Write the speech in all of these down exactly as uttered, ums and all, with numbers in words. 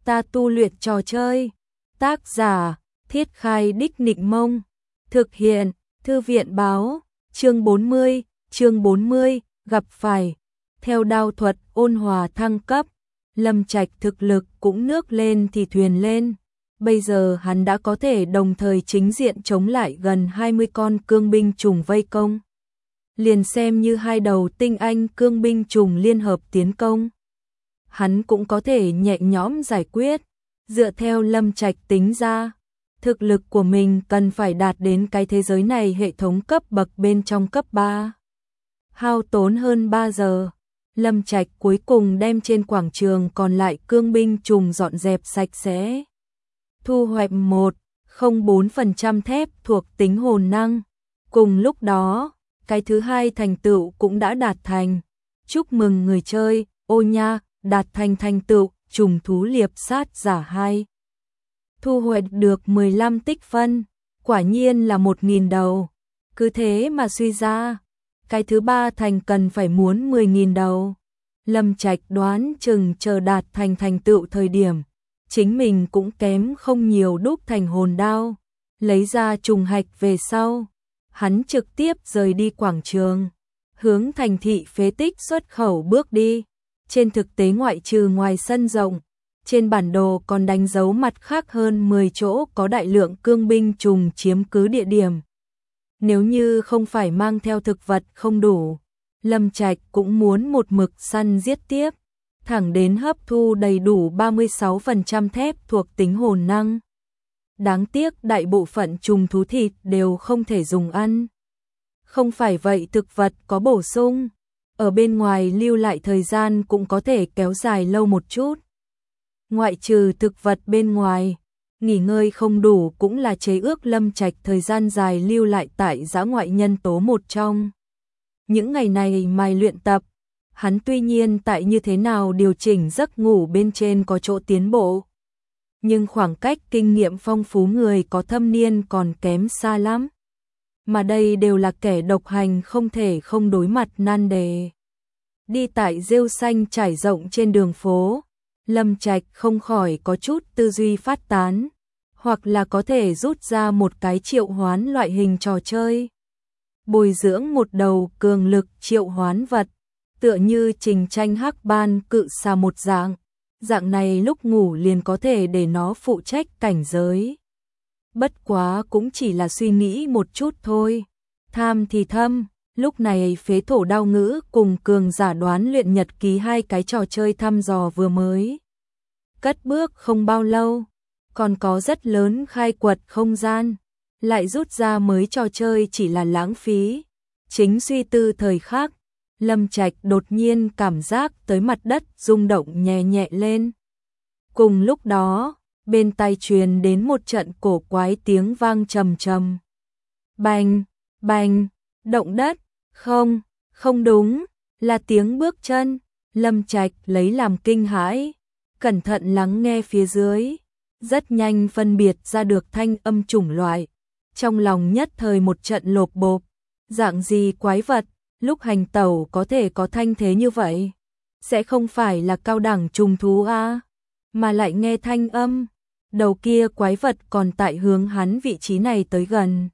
ta tu luyện trò chơi. Tác giả, Thiết Khai Đích Nịnh Mông. Thực hiện, Thư viện báo. Chương bốn mươi, chương bốn mươi, gặp phải. Theo đao thuật ôn hòa thăng cấp, Lâm Trạch thực lực cũng nước lên thì thuyền lên. Bây giờ hắn đã có thể đồng thời chính diện chống lại gần hai mươi con cương binh trùng vây công. Liền xem như hai đầu tinh anh cương binh trùng liên hợp tiến công, hắn cũng có thể nhẹ nhõm giải quyết. Dựa theo Lâm Trạch tính ra, thực lực của mình cần phải đạt đến cái thế giới này hệ thống cấp bậc bên trong cấp ba. Hao tốn hơn ba giờ, Lâm Trạch cuối cùng đem trên quảng trường còn lại cương binh trùng dọn dẹp sạch sẽ. Thu hoạch một phẩy không bốn phần trăm thép thuộc tính hồn năng. Cùng lúc đó, cái thứ hai thành tựu cũng đã đạt thành. Chúc mừng người chơi, ô nha, đạt thành thành tựu trùng thú liệp sát giả hai. Thu hoạch được mười lăm tích phân, quả nhiên là một nghìn đầu. Cứ thế mà suy ra, cái thứ ba thành cần phải muốn mười nghìn đầu. Lâm Trạch đoán chừng chờ đạt thành thành tựu thời điểm, chính mình cũng kém không nhiều đúc thành hồn đao. Lấy ra trùng hạch về sau, hắn trực tiếp rời đi quảng trường, hướng thành thị phế tích xuất khẩu bước đi. Trên thực tế ngoại trừ ngoài sân rộng, trên bản đồ còn đánh dấu mặt khác hơn mười chỗ có đại lượng cương binh trùng chiếm cứ địa điểm. Nếu như không phải mang theo thực vật không đủ, Lâm Trạch cũng muốn một mực săn giết tiếp, thẳng đến hấp thu đầy đủ ba mươi sáu phần trăm thép thuộc tính hồn năng. Đáng tiếc đại bộ phận trùng thú thịt đều không thể dùng ăn. Không phải vậy thực vật có bổ sung, ở bên ngoài lưu lại thời gian cũng có thể kéo dài lâu một chút. Ngoại trừ thực vật bên ngoài, nghỉ ngơi không đủ cũng là chế ước Lâm Trạch thời gian dài lưu lại tại dã ngoại nhân tố một trong. Những ngày này mài luyện tập, hắn tuy nhiên tại như thế nào điều chỉnh giấc ngủ bên trên có chỗ tiến bộ, nhưng khoảng cách kinh nghiệm phong phú người có thâm niên còn kém xa lắm. Mà đây đều là kẻ độc hành không thể không đối mặt nan đề. Đi tại rêu xanh trải rộng trên đường phố, Lâm Trạch không khỏi có chút tư duy phát tán, hoặc là có thể rút ra một cái triệu hoán loại hình trò chơi. Bồi dưỡng một đầu cường lực triệu hoán vật, tựa như Trình Tranh Hắc Ban cự xà một dạng. Dạng này lúc ngủ liền có thể để nó phụ trách cảnh giới. Bất quá cũng chỉ là suy nghĩ một chút thôi. Tham thì thâm, lúc này phế thổ đao ngữ cùng cường giả đoán luyện nhật ký hai cái trò chơi thăm dò vừa mới cất bước không bao lâu, còn có rất lớn khai quật không gian, lại rút ra mới trò chơi chỉ là lãng phí. Chính suy tư thời khắc, Lâm Trạch đột nhiên cảm giác tới mặt đất rung động nhẹ nhẹ lên. Cùng lúc đó, bên tai truyền đến một trận cổ quái tiếng vang trầm trầm. Bành, bành, động đất, không, không đúng, là tiếng bước chân. Lâm Trạch lấy làm kinh hãi, cẩn thận lắng nghe phía dưới, rất nhanh phân biệt ra được thanh âm chủng loại. Trong lòng nhất thời một trận lộp bộp, dạng gì quái vật, lúc hành tẩu có thể có thanh thế như vậy? Sẽ không phải là cao đẳng trùng thú a, mà lại nghe thanh âm, đầu kia quái vật còn tại hướng hắn vị trí này tới gần.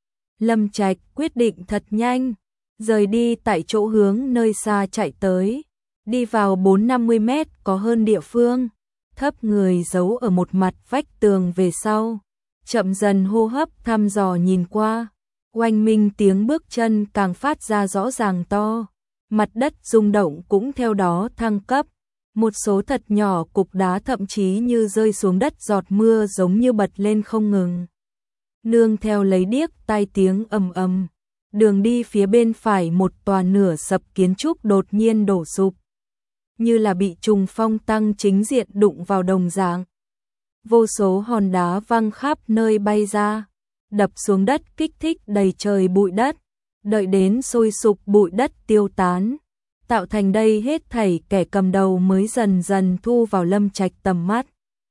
Lâm Trạch quyết định thật nhanh, rời đi tại chỗ hướng nơi xa chạy tới, đi vào bốn năm mươi mét có hơn địa phương, thấp người giấu ở một mặt vách tường về sau, chậm dần hô hấp thăm dò nhìn qua. Oanh minh tiếng bước chân càng phát ra rõ ràng to, mặt đất rung động cũng theo đó thăng cấp, một số thật nhỏ cục đá thậm chí như rơi xuống đất giọt mưa giống như bật lên không ngừng. Nương theo lấy điếc tai tiếng ầm ầm, đường đi phía bên phải một tòa nửa sập kiến trúc đột nhiên đổ sụp, như là bị trùng phong tăng chính diện đụng vào đồng dạng. Vô số hòn đá văng khắp nơi bay ra, đập xuống đất kích thích đầy trời bụi đất, đợi đến sôi sục bụi đất tiêu tán, tạo thành đây hết thảy kẻ cầm đầu mới dần dần thu vào Lâm Trạch tầm mắt.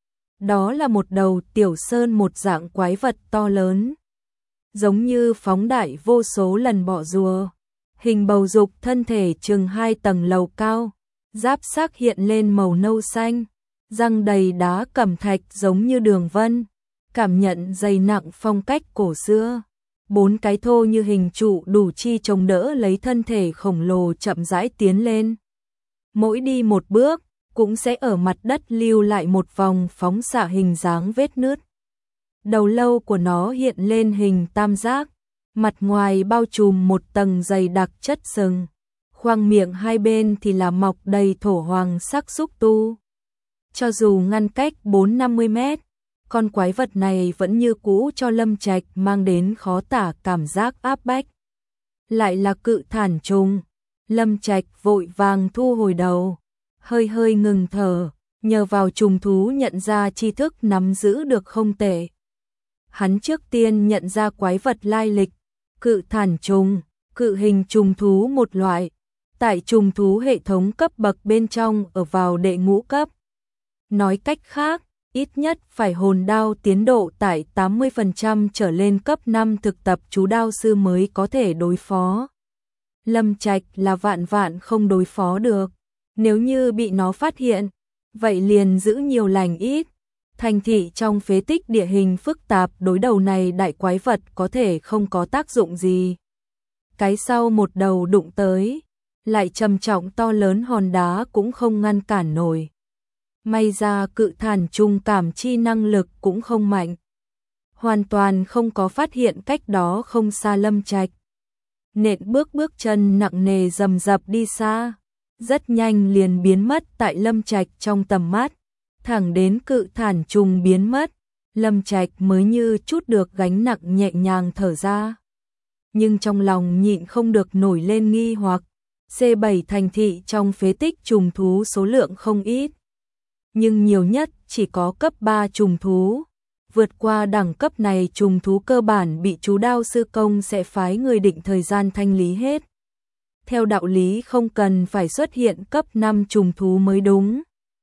Đó là một đầu tiểu sơn một dạng quái vật to lớn, giống như phóng đại vô số lần bọ rùa, hình bầu dục thân thể chừng hai tầng lầu cao, giáp xác hiện lên màu nâu xanh, răng đầy đá cẩm thạch giống như đường vân, cảm nhận dày nặng phong cách cổ xưa. Bốn cái thô như hình trụ đủ chi chống đỡ lấy thân thể khổng lồ chậm rãi tiến lên. Mỗi đi một bước, cũng sẽ ở mặt đất lưu lại một vòng phóng xạ hình dáng vết nứt. Đầu lâu của nó hiện lên hình tam giác, mặt ngoài bao trùm một tầng dày đặc chất sừng, khoang miệng hai bên thì là mọc đầy thổ hoàng sắc xúc tu. Cho dù ngăn cách bốn năm mươi mét, con quái vật này vẫn như cũ cho Lâm Trạch mang đến khó tả cảm giác áp bách. Lại là cự thản trùng, Lâm Trạch vội vàng thu hồi đầu, hơi hơi ngừng thở, nhờ vào trùng thú nhận ra tri thức nắm giữ được không tệ. Hắn trước tiên nhận ra quái vật lai lịch, cự thản trùng, cự hình trùng thú một loại, tại trùng thú hệ thống cấp bậc bên trong ở vào đệ ngũ cấp. Nói cách khác, ít nhất phải hồn đao tiến độ tại tám mươi phần trăm trở lên cấp năm thực tập chú đao sư mới có thể đối phó. Lâm Trạch là vạn vạn không đối phó được, nếu như bị nó phát hiện, vậy liền giữ nhiều lành ít. Thành thị trong phế tích địa hình phức tạp đối đầu này đại quái vật có thể không có tác dụng gì. Cái sau một đầu đụng tới, lại trầm trọng to lớn hòn đá cũng không ngăn cản nổi. May ra cự thản trùng cảm chi năng lực cũng không mạnh, hoàn toàn không có phát hiện cách đó không xa Lâm Trạch. Nện bước bước chân nặng nề rầm rập đi xa, rất nhanh liền biến mất tại Lâm Trạch trong tầm mắt. Thẳng đến cự thản trùng biến mất, Lâm Trạch mới như chút được gánh nặng nhẹ nhàng thở ra. Nhưng trong lòng nhịn không được nổi lên nghi hoặc, C bảy thành thị trong phế tích trùng thú số lượng không ít, nhưng nhiều nhất chỉ có cấp ba trùng thú. Vượt qua đẳng cấp này trùng thú cơ bản bị chú đao sư công sẽ phái người định thời gian thanh lý hết. Theo đạo lý không cần phải xuất hiện cấp năm trùng thú mới đúng.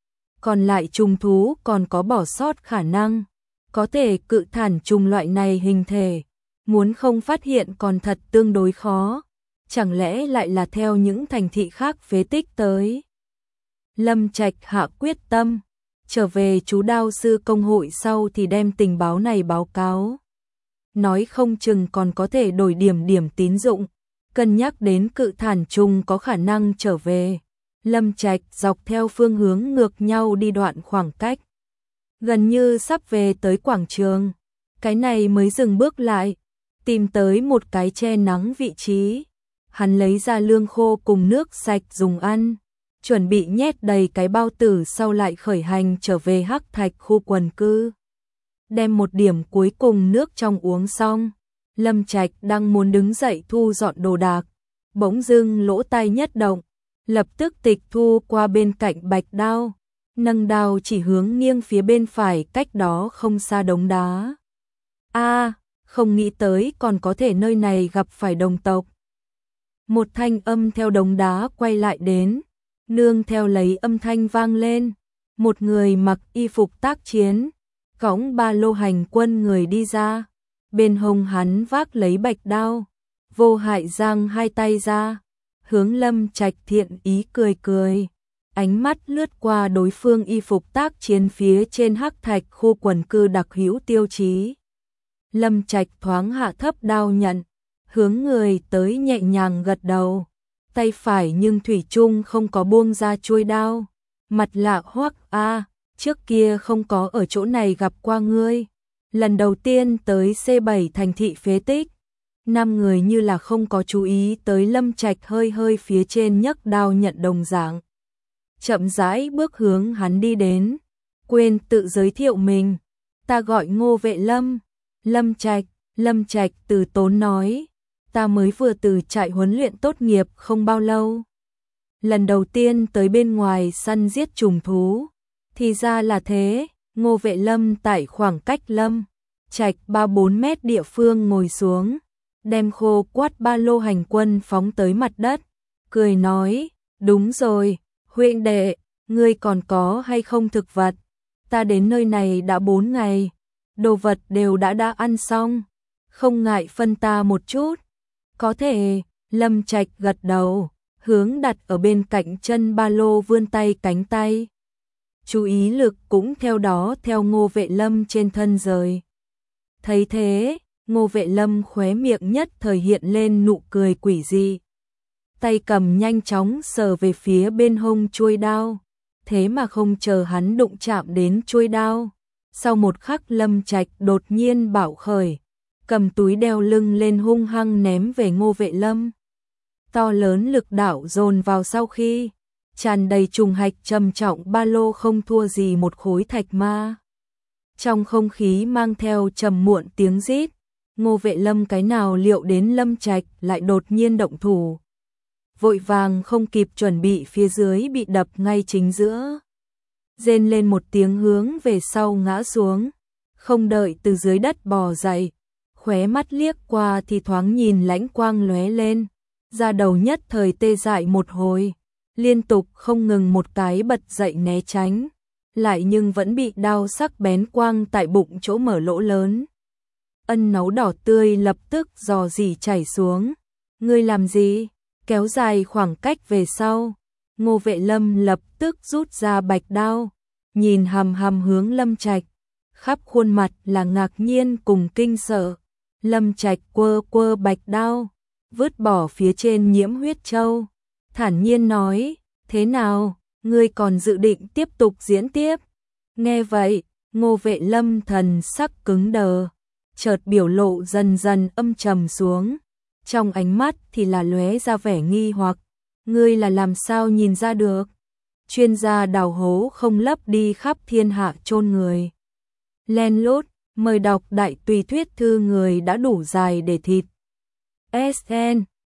Còn lại trùng thú còn có bỏ sót khả năng, có thể cự thản trùng loại này hình thể, muốn không phát hiện còn thật tương đối khó, chẳng lẽ lại là theo những thành thị khác phế tích tới. Lâm Trạch hạ quyết tâm, trở về chú đao sư công hội sau thì đem tình báo này báo cáo. Nói không chừng còn có thể đổi điểm điểm tín dụng, cân nhắc đến cự thản trùng có khả năng trở về. Lâm Trạch dọc theo phương hướng ngược nhau đi đoạn khoảng cách, gần như sắp về tới quảng trường, cái này mới dừng bước lại, tìm tới một cái che nắng vị trí. Hắn lấy ra lương khô cùng nước sạch dùng ăn, chuẩn bị nhét đầy cái bao tử sau lại khởi hành trở về Hắc Thạch khu quần cư. Đem một điểm cuối cùng nước trong uống xong, Lâm Trạch đang muốn đứng dậy thu dọn đồ đạc, bỗng dưng lỗ tai nhất động, lập tức tịch thu qua bên cạnh bạch đao, nâng đao chỉ hướng nghiêng phía bên phải cách đó không xa đống đá. A, à, không nghĩ tới còn có thể nơi này gặp phải đồng tộc. Một thanh âm theo đống đá quay lại đến, nương theo lấy âm thanh vang lên, một người mặc y phục tác chiến, cõng ba lô hành quân người đi ra, bên hông hắn vác lấy bạch đao, vô hại giang hai tay ra, hướng Lâm Trạch thiện ý cười cười, ánh mắt lướt qua đối phương y phục tác chiến phía trên Hắc Thạch khu quần cư đặc hữu tiêu chí. Lâm Trạch thoáng hạ thấp đao nhận, hướng người tới nhẹ nhàng gật đầu, tay phải nhưng thủy chung không có buông ra chuôi đao. Mặt lạ hoắc a, trước kia không có ở chỗ này gặp qua ngươi, lần đầu tiên tới C bảy thành thị phế tích. Năm người như là không có chú ý tới Lâm Trạch hơi hơi phía trên nhấc đao nhận đồng dạng, chậm rãi bước hướng hắn đi đến, quên tự giới thiệu mình, ta gọi Ngô Vệ Lâm. Lâm Trạch, Lâm Trạch từ tốn nói, ta mới vừa từ trại huấn luyện tốt nghiệp không bao lâu, lần đầu tiên tới bên ngoài săn giết trùng thú. Thì ra là thế. Ngô Vệ Lâm tại khoảng cách Lâm Trạch ba bốn mét địa phương ngồi xuống, đem khô quát ba lô hành quân phóng tới mặt đất, cười nói, đúng rồi, huynh đệ, ngươi còn có hay không thực vật? Ta đến nơi này đã bốn ngày, đồ vật đều đã đã ăn xong, không ngại phân ta một chút. Có thể. Lâm Trạch gật đầu, hướng đặt ở bên cạnh chân ba lô vươn tay cánh tay. chú ý lực cũng theo đó theo Ngô Vệ Lâm trên thân rời. Thấy thế, Ngô Vệ Lâm khóe miệng nhất thời hiện lên nụ cười quỷ dị. Tay cầm nhanh chóng sờ về phía bên hông chuôi đao, thế mà không chờ hắn đụng chạm đến chuôi đao. Sau một khắc Lâm Trạch đột nhiên bạo khởi, cầm túi đeo lưng lên hung hăng ném về Ngô Vệ Lâm. To lớn lực đạo dồn vào sau khi, tràn đầy trùng hạch trầm trọng ba lô không thua gì một khối thạch ma. Trong không khí mang theo trầm muộn tiếng rít, Ngô Vệ Lâm cái nào liệu đến Lâm Trạch lại đột nhiên động thủ. Vội vàng không kịp chuẩn bị phía dưới bị đập ngay chính giữa. Rên lên một tiếng hướng về sau ngã xuống, không đợi từ dưới đất bò dậy, khóe mắt liếc qua thì thoáng nhìn lãnh quang lóe lên, da đầu nhất thời tê dại một hồi, liên tục không ngừng một cái bật dậy né tránh, lại nhưng vẫn bị đao sắc bén quang tại bụng chỗ mở lỗ lớn. Ân nấu đỏ tươi lập tức rò rỉ chảy xuống. Ngươi làm gì? Kéo dài khoảng cách về sau, Ngô Vệ Lâm lập tức rút ra bạch đao, nhìn hằm hằm hướng Lâm Trạch, khắp khuôn mặt là ngạc nhiên cùng kinh sợ. Lâm Trạch quơ quơ bạch đao, vứt bỏ phía trên nhiễm huyết châu, thản nhiên nói, thế nào, ngươi còn dự định tiếp tục diễn tiếp? Nghe vậy, Ngô Vệ Lâm thần sắc cứng đờ, chợt biểu lộ dần dần âm trầm xuống, trong ánh mắt thì là lóe ra vẻ nghi hoặc, ngươi là làm sao nhìn ra được? Chuyên gia đào hố không lấp đi khắp thiên hạ chôn người. Len lút, mời đọc đại tùy thuyết thư người đã đủ dài để thịt. ét en